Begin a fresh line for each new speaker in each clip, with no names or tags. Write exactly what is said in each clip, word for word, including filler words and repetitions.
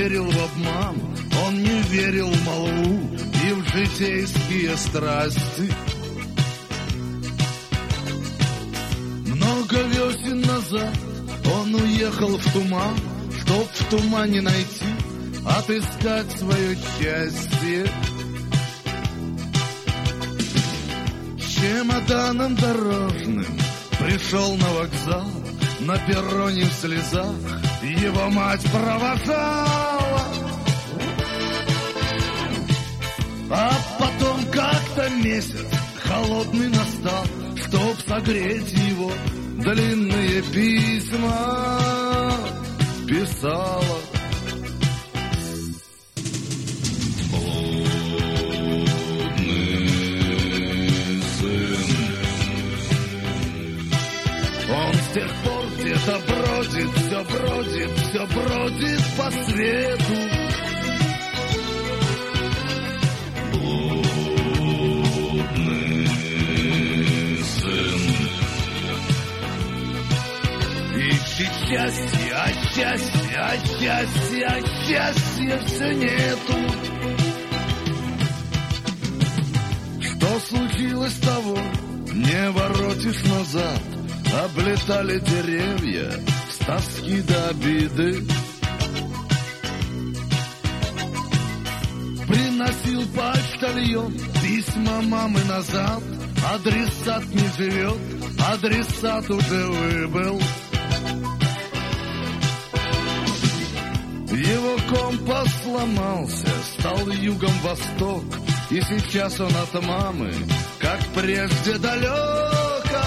верил в обман, он не верил в молву и в житейские страсти. Много весен назад он уехал в туман, чтоб в тумане найти, отыскать свое счастье. С чемоданом дорожным пришел на вокзал, на перроне в слезах его мать провожала. А потом как-то месяц холодный настал, чтоб согреть его, длинные письма писала. Он с тех пор где-то бродит, все бродит, все бродит по свету. Блудный сын. Ищет счастье, а счастье, а счастье, а счастья все нету. Что случилось того, не воротишь назад. Облетали деревья с тоски до обиды. Приносил почтальон письма мамы назад. Адресат не живет, адресат уже выбыл. Его компас сломался, стал югом восток. И сейчас он от мамы, как прежде, далеко.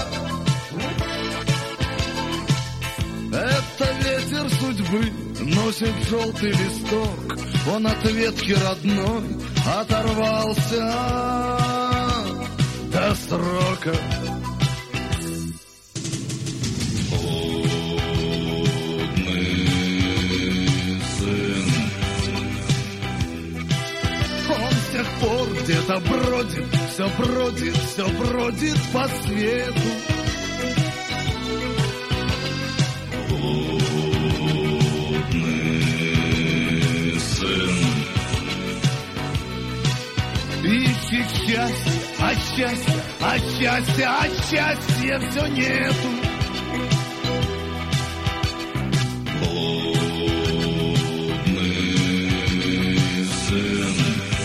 Это ветер судьбы носит желтый листок. Он от ветки родной оторвался до срока. Блудный сын. Он с тех пор где-то бродит, все бродит, все бродит по свету. Блудный сын. Ищет счастье, а счастье, а счастье, а счастья все нету. Блудный сын.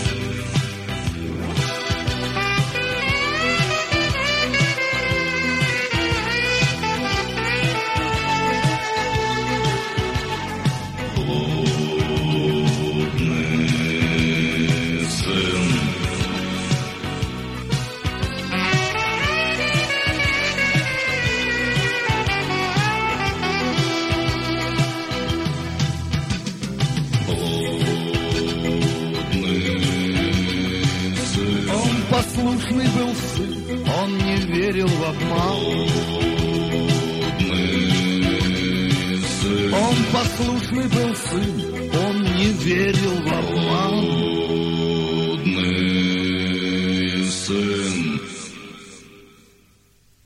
Послушный был сын, он не верил в обман. Он послушный был сын, он не верил в обман. Блудный сын.